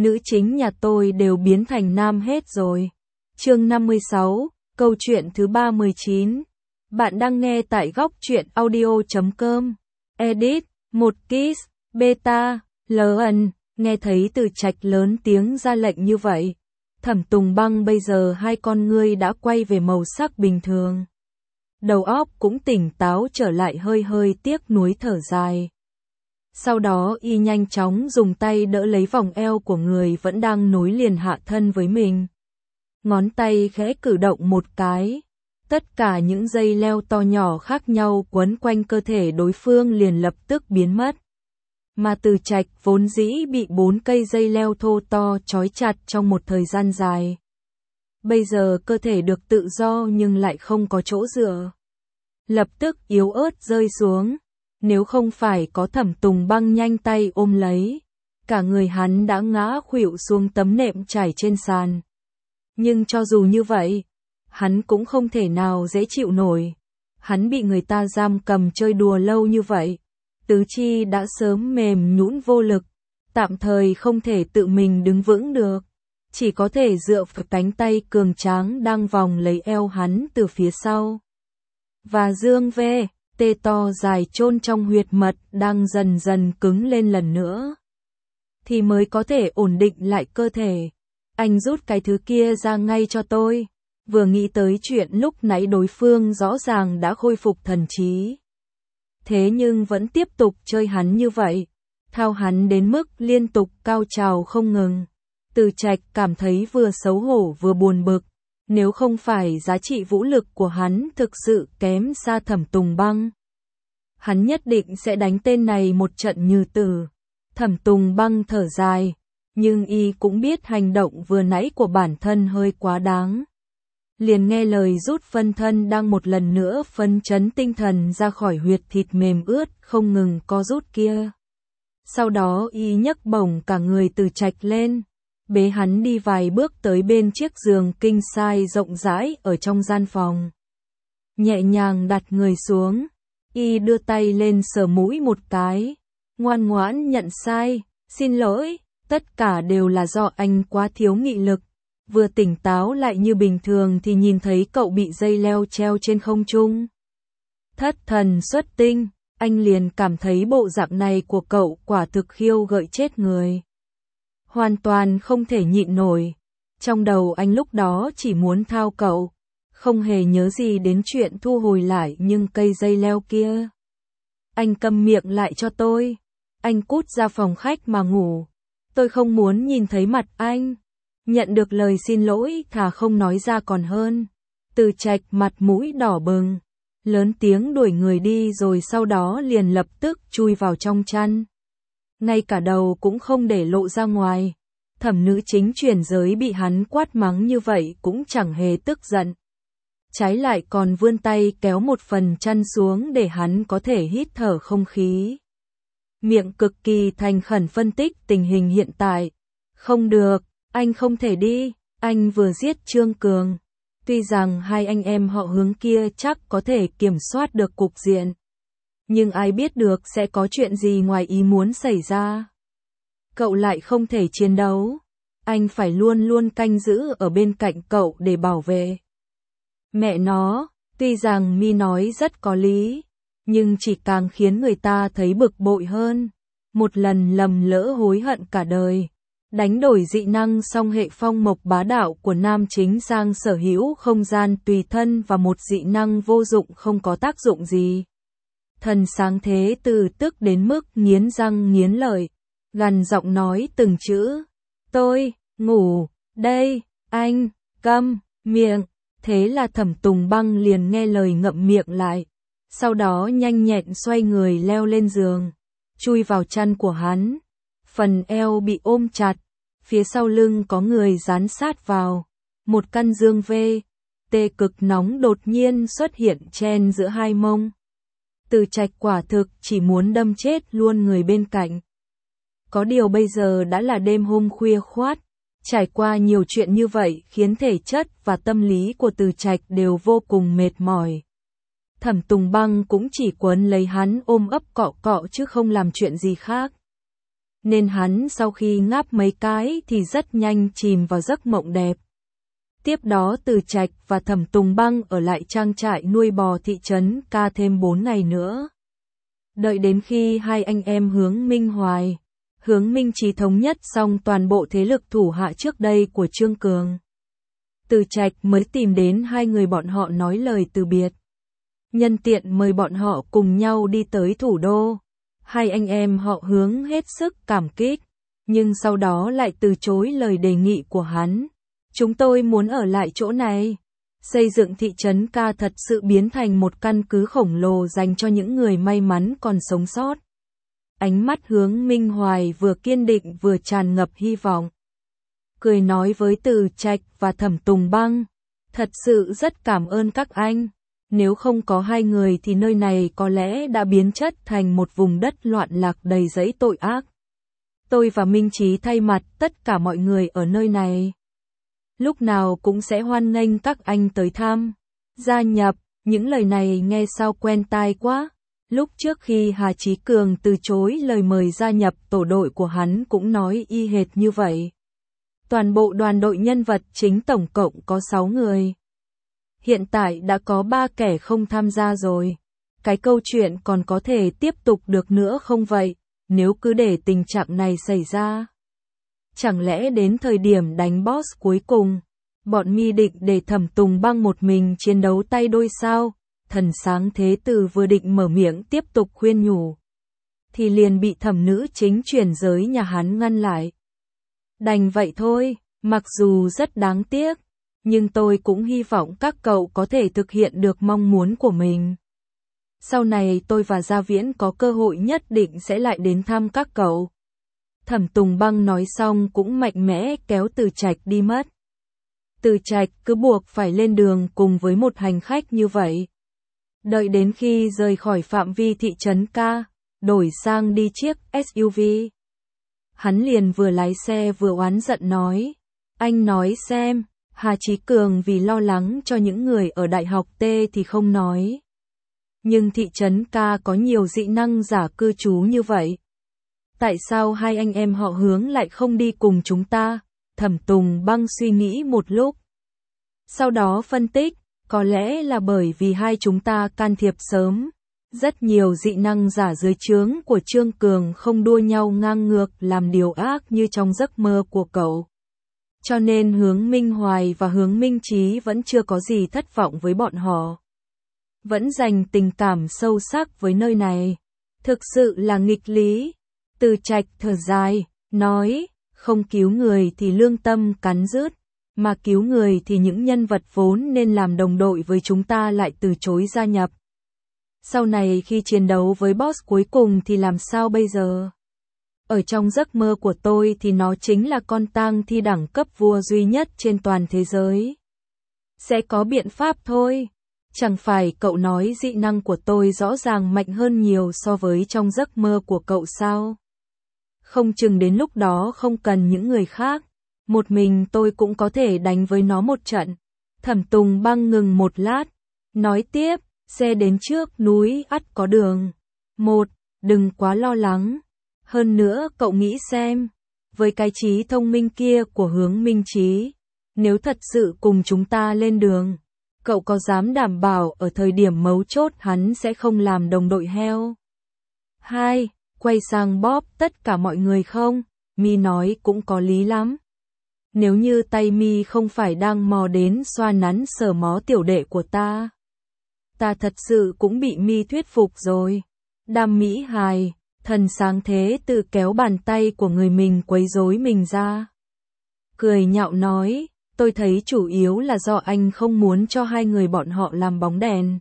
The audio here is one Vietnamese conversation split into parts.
nữ chính nhà tôi đều biến thành nam hết rồi. Chương 56, câu chuyện thứ 39. Bạn đang nghe tại góc truyện audio.com. Edit, 1 Kiss, Beta, LN. Nghe thấy Từ Trạch lớn tiếng ra lệnh như vậy, Thẩm Tùng Băng bây giờ hai con ngươi đã quay về màu sắc bình thường. Đầu óc cũng tỉnh táo trở lại, hơi hơi tiếc nuối thở dài. Sau đó y nhanh chóng dùng tay đỡ lấy vòng eo của người vẫn đang nối liền hạ thân với mình. Ngón tay khẽ cử động một cái. Tất cả những dây leo to nhỏ khác nhau quấn quanh cơ thể đối phương liền lập tức biến mất. Mà Từ Trạch vốn dĩ bị 4 cây dây leo thô to trói chặt trong một thời gian dài. Bây giờ cơ thể được tự do nhưng lại không có chỗ dựa. Lập tức yếu ớt rơi xuống. Nếu không phải có Thẩm Tùng Băng nhanh tay ôm lấy, cả người hắn đã ngã khuỵu xuống tấm nệm trải trên sàn. Nhưng cho dù như vậy, hắn cũng không thể nào dễ chịu nổi. Hắn bị người ta giam cầm chơi đùa lâu như vậy, tứ chi đã sớm mềm nhũn vô lực, tạm thời không thể tự mình đứng vững được, chỉ có thể dựa vào cánh tay cường tráng đang vòng lấy eo hắn từ phía sau. Và dương ve, tê to dài chôn trong huyệt mật đang dần dần cứng lên lần nữa, thì mới có thể ổn định lại cơ thể. Anh rút cái thứ kia ra ngay cho tôi. Vừa nghĩ tới chuyện lúc nãy đối phương rõ ràng đã khôi phục thần trí. Thế nhưng vẫn tiếp tục chơi hắn như vậy, thao hắn đến mức liên tục cao trào không ngừng. Từ Trạch cảm thấy vừa xấu hổ vừa buồn bực. Nếu không phải giá trị vũ lực của hắn thực sự kém xa Thẩm Tùng Băng, hắn nhất định sẽ đánh tên này một trận như tử. Thẩm Tùng Băng thở dài, nhưng y cũng biết hành động vừa nãy của bản thân hơi quá đáng. Liền nghe lời rút phân thân đang một lần nữa phấn chấn tinh thần ra khỏi huyệt thịt mềm ướt không ngừng co rút kia. Sau đó y nhấc bổng cả người Từ Trạch lên, bế hắn đi vài bước tới bên chiếc giường king size rộng rãi ở trong gian phòng. Nhẹ nhàng đặt người xuống, y đưa tay lên sờ mũi một cái, ngoan ngoãn nhận sai, xin lỗi, tất cả đều là do anh quá thiếu nghị lực. Vừa tỉnh táo lại như bình thường thì nhìn thấy cậu bị dây leo treo trên không trung. Thất thần xuất tinh, anh liền cảm thấy bộ dạng này của cậu quả thực khiêu gợi chết người. Hoàn toàn không thể nhịn nổi. Trong đầu anh lúc đó chỉ muốn thao cậu, không hề nhớ gì đến chuyện thu hồi lại nhưng cây dây leo kia. Anh câm miệng lại cho tôi. Anh cút ra phòng khách mà ngủ. Tôi không muốn nhìn thấy mặt anh. Nhận được lời xin lỗi thà không nói ra còn hơn. Từ Trạch mặt mũi đỏ bừng, lớn tiếng đuổi người đi rồi sau đó liền lập tức chui vào trong chăn. Ngay cả đầu cũng không để lộ ra ngoài. Thẩm nữ chính chuyển giới bị hắn quát mắng như vậy cũng chẳng hề tức giận. Trái lại còn vươn tay kéo một phần chăn xuống để hắn có thể hít thở không khí. Miệng cực kỳ thành khẩn phân tích tình hình hiện tại. Không được. Anh không thể đi, anh vừa giết Trương Cường. Tuy rằng hai anh em họ Hướng kia chắc có thể kiểm soát được cục diện, nhưng ai biết được sẽ có chuyện gì ngoài ý muốn xảy ra. Cậu lại không thể chiến đấu, anh phải luôn luôn canh giữ ở bên cạnh cậu để bảo vệ. Mẹ nó, tuy rằng Mi nói rất có lý, nhưng chỉ càng khiến người ta thấy bực bội hơn. Một lần lầm lỡ hối hận cả đời. Đánh đổi dị năng song hệ phong mộc bá đạo của nam chính sang sở hữu không gian tùy thân và một dị năng vô dụng không có tác dụng gì. Thần sáng thế từ tức đến mức nghiến răng nghiến lợi, gằn giọng nói từng chữ. Tôi, ngủ, đây, anh, câm, miệng. Thế là Thẩm Tùng Băng liền nghe lời ngậm miệng lại. Sau đó nhanh nhẹn xoay người leo lên giường, chui vào chăn của hắn. Phần eo bị ôm chặt, phía sau lưng có người dán sát vào. Một căn dương vê, tê cực nóng đột nhiên xuất hiện chen giữa hai mông. Từ Trạch quả thực chỉ muốn đâm chết luôn người bên cạnh. Có điều bây giờ đã là đêm hôm khuya khoắt, trải qua nhiều chuyện như vậy khiến thể chất và tâm lý của Từ Trạch đều vô cùng mệt mỏi. Thẩm Tùng Băng cũng chỉ quấn lấy hắn ôm ấp cọ cọ chứ không làm chuyện gì khác. nên hắn sau khi ngáp mấy cái thì rất nhanh chìm vào giấc mộng đẹp. Tiếp đó Từ Trạch và Thẩm Tùng Băng ở lại trang trại nuôi bò thị trấn Ca thêm 4 ngày nữa. Đợi đến khi hai anh em Hướng Minh Hoài, Hướng Minh Chí thống nhất xong toàn bộ thế lực thủ hạ trước đây của Trương Cường, Từ Trạch mới tìm đến hai người bọn họ nói lời từ biệt. Nhân tiện mời bọn họ cùng nhau đi tới thủ đô. Hai anh em họ Hướng hết sức cảm kích, nhưng sau đó lại từ chối lời đề nghị của hắn. Chúng tôi muốn ở lại chỗ này. Xây dựng thị trấn Ca thật sự biến thành một căn cứ khổng lồ dành cho những người may mắn còn sống sót. Ánh mắt Hướng Minh Hoài vừa kiên định vừa tràn ngập hy vọng. Cười nói với Từ Trạch và Thẩm Tùng Băng, thật sự rất cảm ơn các anh. Nếu không có hai người thì nơi này có lẽ đã biến chất thành một vùng đất loạn lạc đầy rẫy tội ác. Tôi và Minh Chí thay mặt tất cả mọi người ở nơi này, lúc nào cũng sẽ hoan nghênh các anh tới thăm, gia nhập. Những lời này nghe sao quen tai quá. Lúc trước khi Hà Chí Cường từ chối lời mời gia nhập tổ đội của hắn cũng nói y hệt như vậy. Toàn bộ đoàn đội nhân vật chính tổng cộng có 6 người. Hiện tại đã có 3 kẻ không tham gia rồi. Cái câu chuyện còn có thể tiếp tục được nữa không vậy, nếu cứ để tình trạng này xảy ra? Chẳng lẽ đến thời điểm đánh boss cuối cùng, bọn mi định để Thẩm Tùng Băng một mình chiến đấu tay đôi sao? Thần Sáng Thế Tử vừa định mở miệng tiếp tục khuyên nhủ, thì liền bị thẩm nữ chính chuyển giới nhà hắn ngăn lại. Đành vậy thôi, mặc dù rất đáng tiếc, nhưng tôi cũng hy vọng các cậu có thể thực hiện được mong muốn của mình. Sau này tôi và Gia Viễn có cơ hội nhất định sẽ lại đến thăm các cậu. Thẩm Tùng Băng nói xong cũng mạnh mẽ kéo Từ Trạch đi mất. Từ Trạch cứ buộc phải lên đường cùng với một hành khách như vậy. Đợi đến khi rời khỏi phạm vi thị trấn Ca, đổi sang đi chiếc SUV. Hắn liền vừa lái xe vừa oán giận nói, anh nói xem, Hà Chí Cường vì lo lắng cho những người ở Đại học T thì không nói. Nhưng thị trấn Ca có nhiều dị năng giả cư trú như vậy. Tại sao hai anh em họ Hướng lại không đi cùng chúng ta? Thẩm Tùng Băng suy nghĩ một lúc. Sau đó phân tích, có lẽ là bởi vì hai chúng ta can thiệp sớm. Rất nhiều dị năng giả dưới trướng của Trương Cường không đua nhau ngang ngược làm điều ác như trong giấc mơ của cậu. Cho nên Hướng Minh Hoài và Hướng Minh Chí vẫn chưa có gì thất vọng với bọn họ. Vẫn dành tình cảm sâu sắc với nơi này. Thực sự là nghịch lý. Từ Trạch thở dài, nói, không cứu người thì lương tâm cắn rứt, mà cứu người thì những nhân vật vốn nên làm đồng đội với chúng ta lại từ chối gia nhập. Sau này khi chiến đấu với boss cuối cùng thì làm sao bây giờ? Ở trong giấc mơ của tôi thì nó chính là con tang thi đẳng cấp vua duy nhất trên toàn thế giới. Sẽ có biện pháp thôi. Chẳng phải cậu nói dị năng của tôi rõ ràng mạnh hơn nhiều so với trong giấc mơ của cậu sao? Không chừng đến lúc đó không cần những người khác, một mình tôi cũng có thể đánh với nó một trận. Thẩm Tùng Băng ngừng một lát, nói tiếp, xe đến trước núi ắt có đường. Đừng quá lo lắng. Hơn nữa cậu nghĩ xem, với cái trí thông minh kia của Hướng Minh Chí, nếu thật sự cùng chúng ta lên đường, cậu có dám đảm bảo ở thời điểm mấu chốt hắn sẽ không làm đồng đội heo? 2. Quay sang bóp tất cả mọi người không? Mi nói cũng có lý lắm. Nếu như tay Mi không phải đang mò đến xoa nắn sờ mó tiểu đệ của ta thật sự cũng bị Mi thuyết phục rồi. Đam Mỹ hài, Thần Sáng Thế Tử kéo bàn tay của người mình quấy rối mình ra. Cười nhạo nói, tôi thấy chủ yếu là do anh không muốn cho hai người bọn họ làm bóng đèn.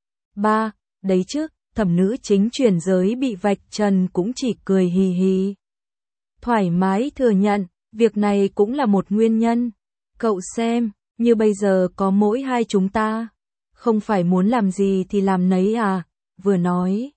3. Đấy chứ, thẩm nữ chính chuyển giới bị vạch trần cũng chỉ cười hì hì. Thoải mái thừa nhận, việc này cũng là một nguyên nhân. Cậu xem, như bây giờ có mỗi hai chúng ta, không phải muốn làm gì thì làm nấy à? Vừa nói,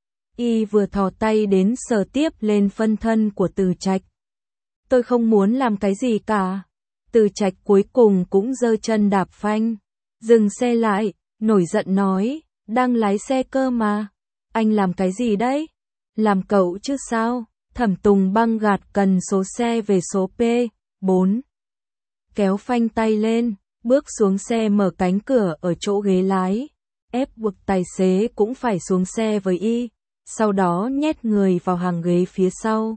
y vừa thò tay đến sờ tiếp lên phân thân của Từ Trạch. Tôi không muốn làm cái gì cả. Từ Trạch cuối cùng cũng giơ chân đạp phanh, dừng xe lại, nổi giận nói, đang lái xe cơ mà. Anh làm cái gì đấy? Làm cậu chứ sao? Thẩm Tùng Băng gạt cần số xe về số P4. Kéo phanh tay lên, bước xuống xe mở cánh cửa ở chỗ ghế lái. Ép buộc tài xế cũng phải xuống xe với Y, sau đó nhét người vào hàng ghế phía sau.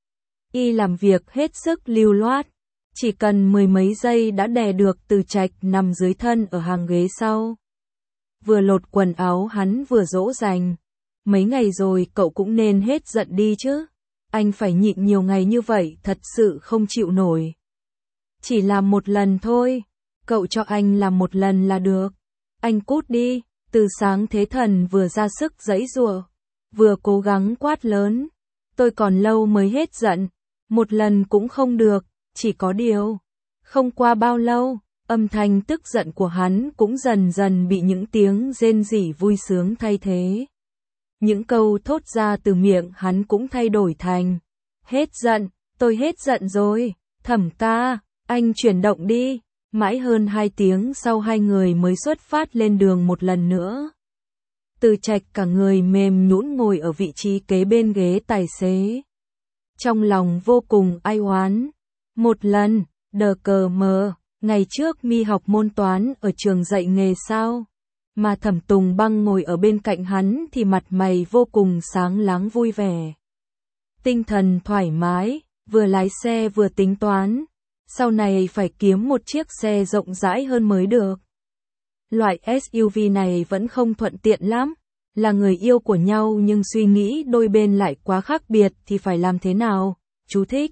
Y làm việc hết sức lưu loát, chỉ cần mười mấy giây đã đè được Từ Trạch nằm dưới thân ở hàng ghế sau. Vừa lột quần áo hắn vừa dỗ dành. Mấy ngày rồi cậu cũng nên hết giận đi chứ. Anh phải nhịn nhiều ngày như vậy thật sự không chịu nổi. Chỉ làm một lần thôi, cậu cho anh làm một lần là được. Anh cút đi. Từ Sáng Thế Thần vừa ra sức giãy giụa, vừa cố gắng quát lớn. Tôi còn lâu mới hết giận, một lần cũng không được, chỉ có điều. Không qua bao lâu, âm thanh tức giận của hắn cũng dần dần bị những tiếng rên rỉ vui sướng thay thế. Những câu thốt ra từ miệng hắn cũng thay đổi thành: hết giận, tôi hết giận rồi, Thẩm ca, anh chuyển động đi. Mãi hơn 2 tiếng sau hai người mới xuất phát lên đường một lần nữa. Từ Trạch cả người mềm nhũn ngồi ở vị trí kế bên ghế tài xế. Trong lòng vô cùng ai oán. Một lần, đờ cờ mờ, ngày trước mi học môn toán ở trường dạy nghề sao? Mà Thẩm Tùng Băng ngồi ở bên cạnh hắn thì mặt mày vô cùng sáng láng vui vẻ. Tinh thần thoải mái, vừa lái xe vừa tính toán. Sau này phải kiếm một chiếc xe rộng rãi hơn mới được. Loại SUV này vẫn không thuận tiện lắm. Là người yêu của nhau nhưng suy nghĩ đôi bên lại quá khác biệt thì phải làm thế nào? Chú thích.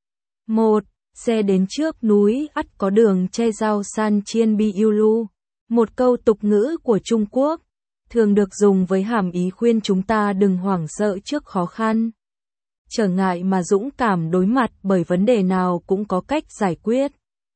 1. Xe đến trước núi ắt có đường che rao san chiên bi yêu lu. Một câu tục ngữ của Trung Quốc, thường được dùng với hàm ý khuyên chúng ta đừng hoảng sợ trước khó khăn. Trở ngại mà dũng cảm đối mặt bởi vấn đề nào cũng có cách giải quyết.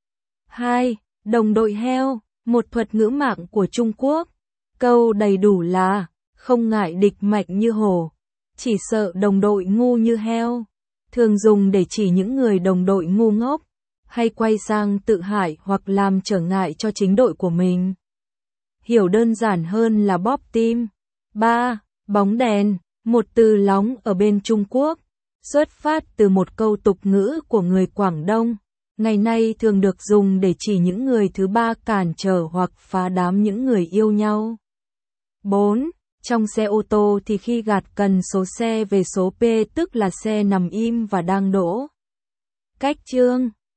2. Đồng đội heo, một thuật ngữ mạng của Trung Quốc. Câu đầy đủ là, không ngại địch mạnh như hổ, chỉ sợ đồng đội ngu như heo. Thường dùng để chỉ những người đồng đội ngu ngốc, hay quay sang tự hại hoặc làm trở ngại cho chính đội của mình. Hiểu đơn giản hơn là bóp tim. 3. Bóng đèn, một từ lóng ở bên Trung Quốc. Xuất phát từ một câu tục ngữ của người Quảng Đông, ngày nay thường được dùng để chỉ những người thứ ba cản trở hoặc phá đám những người yêu nhau. 4. Trong xe ô tô thì khi gạt cần số xe về số P tức là xe nằm im và đang đỗ. Cách chương